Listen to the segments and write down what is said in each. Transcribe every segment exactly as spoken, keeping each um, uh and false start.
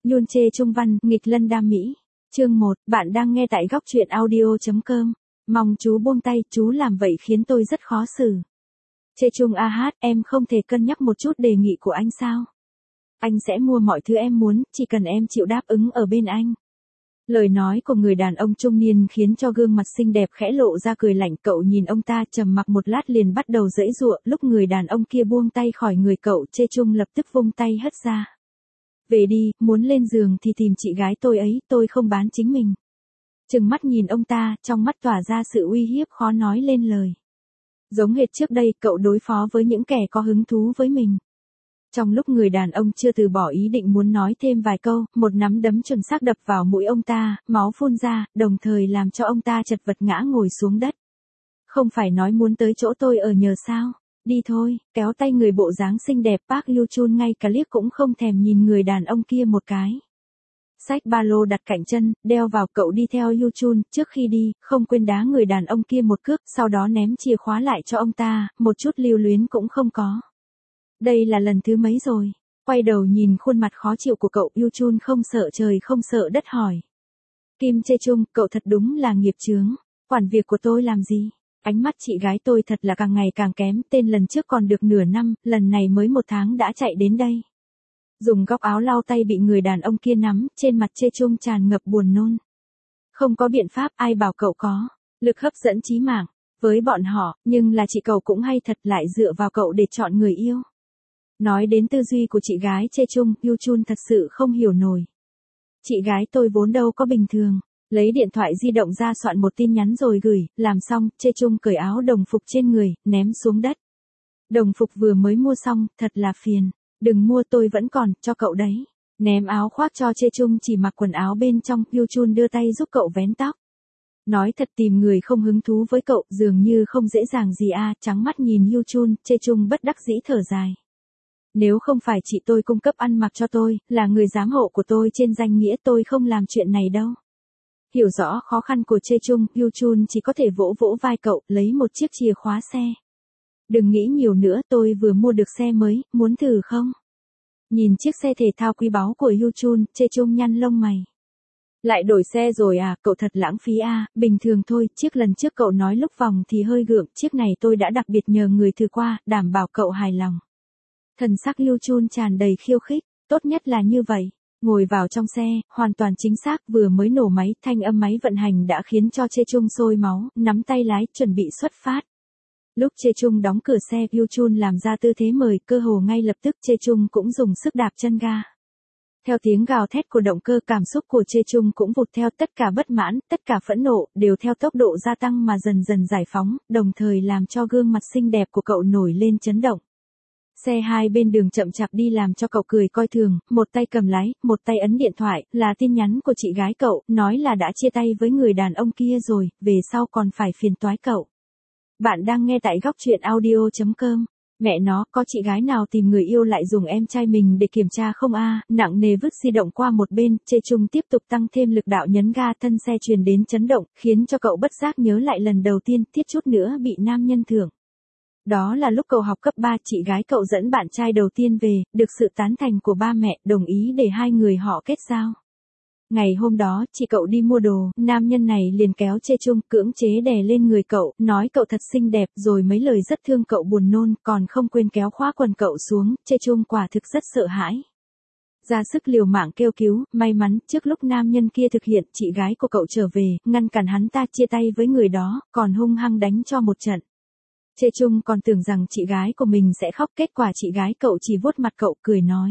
Nhun chê trung văn, nghịch lân đam mỹ. Chương một, bạn đang nghe tại góc truyện audio.com. Mong chú buông tay, chú làm vậy khiến tôi rất khó xử. Chê trung a hát, em không thể cân nhắc một chút đề nghị của anh sao? Anh sẽ mua mọi thứ em muốn, chỉ cần em chịu đáp ứng ở bên anh. Lời nói của người đàn ông trung niên khiến cho gương mặt xinh đẹp khẽ lộ ra cười lạnh. Cậu nhìn ông ta trầm mặc một lát liền bắt đầu giãy giụa. Lúc người đàn ông kia buông tay khỏi người cậu, Chê Trung lập tức vung tay hất ra. Về đi, muốn lên giường thì tìm chị gái tôi ấy, tôi không bán chính mình. Trừng mắt nhìn ông ta, trong mắt tỏa ra sự uy hiếp khó nói lên lời. Giống hệt trước đây, cậu đối phó với những kẻ có hứng thú với mình. Trong lúc người đàn ông chưa từ bỏ ý định muốn nói thêm vài câu, một nắm đấm chuẩn xác đập vào mũi ông ta, máu phun ra, đồng thời làm cho ông ta chật vật ngã ngồi xuống đất. Không phải nói muốn tới chỗ tôi ở nhờ sao? Đi thôi, kéo tay người bộ dáng xinh đẹp Park Hyo-chun ngay cả liếc cũng không thèm nhìn người đàn ông kia một cái. Xách ba lô đặt cạnh chân, đeo vào. Cậu đi theo Hyo-chun, trước khi đi, không quên đá người đàn ông kia một cước, sau đó ném chìa khóa lại cho ông ta, một chút lưu luyến cũng không có. Đây là lần thứ mấy rồi? Quay đầu nhìn khuôn mặt khó chịu của cậu, Hyo-chun không sợ trời không sợ đất hỏi. Kim Chê Trung, cậu thật đúng là nghiệp chướng, quản việc của tôi làm gì? Ánh mắt chị gái tôi thật là càng ngày càng kém, tên lần trước còn được nửa năm, lần này mới một tháng đã chạy đến đây. Dùng góc áo lau tay bị người đàn ông kia nắm, trên mặt Chê Trung tràn ngập buồn nôn. Không có biện pháp, ai bảo cậu có lực hấp dẫn chí mạng với bọn họ, nhưng là chị cậu cũng hay thật, lại dựa vào cậu để chọn người yêu. Nói đến tư duy của chị gái Chê Trung, Hyo-chun thật sự không hiểu nổi. Chị gái tôi vốn đâu có bình thường. Lấy điện thoại di động ra soạn một tin nhắn rồi gửi, làm xong, Chê Trung cởi áo đồng phục trên người, ném xuống đất. Đồng phục vừa mới mua xong, thật là phiền. Đừng mua, tôi vẫn còn, cho cậu đấy. Ném áo khoác cho Chê Trung chỉ mặc quần áo bên trong, Hyo-chun đưa tay giúp cậu vén tóc. Nói thật, tìm người không hứng thú với cậu, dường như không dễ dàng gì à, trắng mắt nhìn Hyo-chun, Chê Trung bất đắc dĩ thở dài. Nếu không phải chị tôi cung cấp ăn mặc cho tôi, là người giám hộ của tôi trên danh nghĩa, tôi không làm chuyện này đâu. Hiểu rõ khó khăn của Chê Trung, Hyo-chun chỉ có thể vỗ vỗ vai cậu, lấy một chiếc chìa khóa xe. Đừng nghĩ nhiều nữa, tôi vừa mua được xe mới, muốn thử không? Nhìn chiếc xe thể thao quý báu của Hyo-chun, Chê Trung nhăn lông mày. Lại đổi xe rồi à, cậu thật lãng phí à, bình thường thôi, chiếc lần trước cậu nói lúc vòng thì hơi gượng, chiếc này tôi đã đặc biệt nhờ người thử qua, đảm bảo cậu hài lòng. Thần sắc Hyo-chun tràn đầy khiêu khích, tốt nhất là như vậy. Ngồi vào trong xe, hoàn toàn chính xác, vừa mới nổ máy, thanh âm máy vận hành đã khiến cho Chê Trung sôi máu, nắm tay lái, chuẩn bị xuất phát. Lúc Chê Trung đóng cửa xe, Hyo-chun làm ra tư thế mời, cơ hồ ngay lập tức Chê Trung cũng dùng sức đạp chân ga. Theo tiếng gào thét của động cơ, cảm xúc của Chê Trung cũng vụt theo, tất cả bất mãn, tất cả phẫn nộ, đều theo tốc độ gia tăng mà dần dần giải phóng, đồng thời làm cho gương mặt xinh đẹp của cậu nổi lên chấn động. Xe hai bên đường chậm chạp đi làm cho cậu cười coi thường, một tay cầm lái, một tay ấn điện thoại, là tin nhắn của chị gái cậu, nói là đã chia tay với người đàn ông kia rồi, về sau còn phải phiền toái cậu. Bạn đang nghe tại góc truyện audio.com. Mẹ nó, có chị gái nào tìm người yêu lại dùng em trai mình để kiểm tra không a? Nặng nề vứt di động qua một bên, Chê Trung tiếp tục tăng thêm lực đạo nhấn ga, thân xe truyền đến chấn động, khiến cho cậu bất giác nhớ lại lần đầu tiên, thiết chút nữa bị nam nhân thưởng. Đó là lúc cậu học cấp ba, chị gái cậu dẫn bạn trai đầu tiên về, được sự tán thành của ba mẹ, đồng ý để hai người họ kết giao. Ngày hôm đó, chị cậu đi mua đồ, nam nhân này liền kéo Chê Trung, cưỡng chế đè lên người cậu, nói cậu thật xinh đẹp, rồi mấy lời rất thương cậu buồn nôn, còn không quên kéo khóa quần cậu xuống, Chê Trung quả thực rất sợ hãi. Ra sức liều mạng kêu cứu, may mắn, trước lúc nam nhân kia thực hiện, chị gái của cậu trở về, ngăn cản hắn ta chia tay với người đó, còn hung hăng đánh cho một trận. Chê Trung còn tưởng rằng chị gái của mình sẽ khóc, kết quả chị gái cậu chỉ vuốt mặt cậu, cười nói.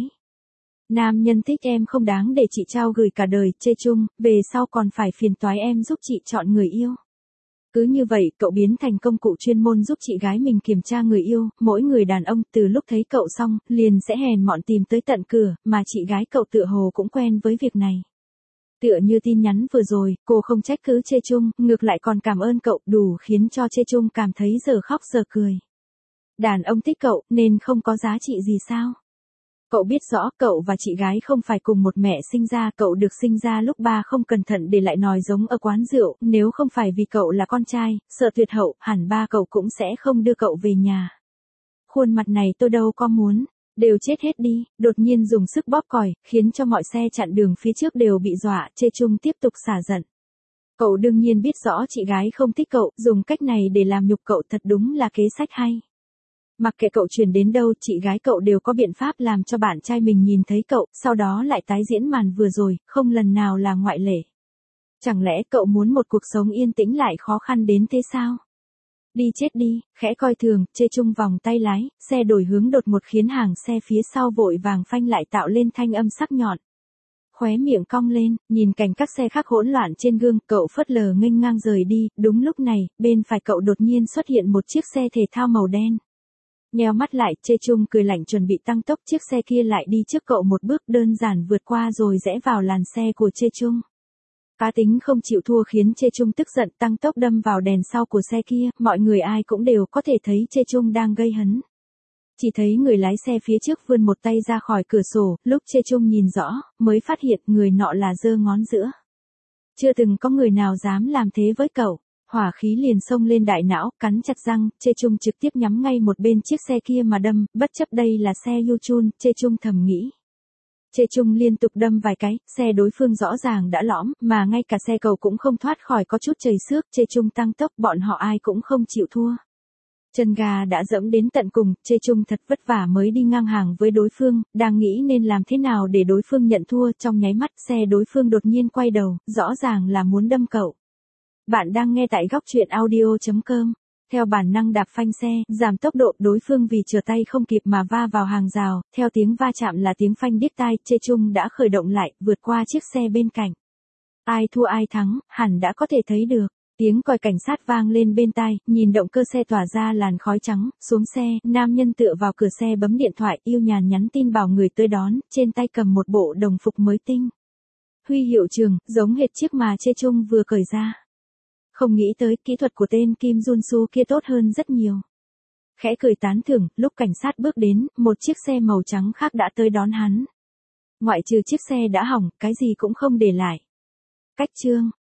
Nam nhân thích em không đáng để chị trao gửi cả đời, Chê Trung, về sau còn phải phiền toái em giúp chị chọn người yêu. Cứ như vậy, cậu biến thành công cụ chuyên môn giúp chị gái mình kiểm tra người yêu, mỗi người đàn ông, từ lúc thấy cậu xong, liền sẽ hèn mọn tìm tới tận cửa, mà chị gái cậu tựa hồ cũng quen với việc này. Tựa như tin nhắn vừa rồi, cô không trách cứ Chê Trung, ngược lại còn cảm ơn cậu, đủ khiến cho Chê Trung cảm thấy giờ khóc giờ cười. Đàn ông thích cậu, nên không có giá trị gì sao? Cậu biết rõ, cậu và chị gái không phải cùng một mẹ sinh ra, cậu được sinh ra lúc ba không cẩn thận để lại nòi giống ở quán rượu, nếu không phải vì cậu là con trai, sợ tuyệt hậu, hẳn ba cậu cũng sẽ không đưa cậu về nhà. Khuôn mặt này tôi đâu có muốn. Đều chết hết đi, đột nhiên dùng sức bóp còi, khiến cho mọi xe chặn đường phía trước đều bị dọa, Chê Chung tiếp tục xả giận. Cậu đương nhiên biết rõ chị gái không thích cậu, dùng cách này để làm nhục cậu thật đúng là kế sách hay. Mặc kệ cậu chuyển đến đâu, chị gái cậu đều có biện pháp làm cho bạn trai mình nhìn thấy cậu, sau đó lại tái diễn màn vừa rồi, không lần nào là ngoại lệ. Chẳng lẽ cậu muốn một cuộc sống yên tĩnh lại khó khăn đến thế sao? Đi chết đi, khẽ coi thường, Chê Chung vòng tay lái, xe đổi hướng đột ngột khiến hàng xe phía sau vội vàng phanh lại tạo lên thanh âm sắc nhọn. Khóe miệng cong lên, nhìn cảnh các xe khác hỗn loạn trên gương, cậu phớt lờ nghênh ngang rời đi, đúng lúc này, bên phải cậu đột nhiên xuất hiện một chiếc xe thể thao màu đen. Nheo mắt lại, Chê Chung cười lạnh chuẩn bị tăng tốc, chiếc xe kia lại đi trước cậu một bước đơn giản vượt qua rồi rẽ vào làn xe của Chê Chung. Cá tính không chịu thua khiến Chê Chung tức giận tăng tốc đâm vào đèn sau của xe kia, mọi người ai cũng đều có thể thấy Chê Chung đang gây hấn. Chỉ thấy người lái xe phía trước vươn một tay ra khỏi cửa sổ, lúc Chê Chung nhìn rõ, mới phát hiện người nọ là giơ ngón giữa. Chưa từng có người nào dám làm thế với cậu. Hỏa khí liền xông lên đại não, cắn chặt răng, Chê Chung trực tiếp nhắm ngay một bên chiếc xe kia mà đâm, bất chấp đây là xe Yuchun, Chê Chung thầm nghĩ. Chê Chung liên tục đâm vài cái, xe đối phương rõ ràng đã lõm, mà ngay cả xe cậu cũng không thoát khỏi có chút chảy xước, Chê Chung tăng tốc, bọn họ ai cũng không chịu thua. Chân gà đã dẫm đến tận cùng, Chê Chung thật vất vả mới đi ngang hàng với đối phương, đang nghĩ nên làm thế nào để đối phương nhận thua, trong nháy mắt xe đối phương đột nhiên quay đầu, rõ ràng là muốn đâm cậu. Bạn đang nghe tại góc truyện audio chấm com. Theo bản năng đạp phanh xe, giảm tốc độ, đối phương vì trở tay không kịp mà va vào hàng rào, theo tiếng va chạm là tiếng phanh điếc tai, Chê Chung đã khởi động lại, vượt qua chiếc xe bên cạnh. Ai thua ai thắng, hẳn đã có thể thấy được. Tiếng còi cảnh sát vang lên bên tai, nhìn động cơ xe tỏa ra làn khói trắng, xuống xe, nam nhân tựa vào cửa xe bấm điện thoại, yêu nhàn nhắn tin bảo người tới đón, trên tay cầm một bộ đồng phục mới tinh. Huy hiệu trường, giống hệt chiếc mà Chê Chung vừa cởi ra. Không nghĩ tới, kỹ thuật của tên Kim Jun-soo kia tốt hơn rất nhiều. Khẽ cười tán thưởng, lúc cảnh sát bước đến, một chiếc xe màu trắng khác đã tới đón hắn. Ngoại trừ chiếc xe đã hỏng, cái gì cũng không để lại. Cách chương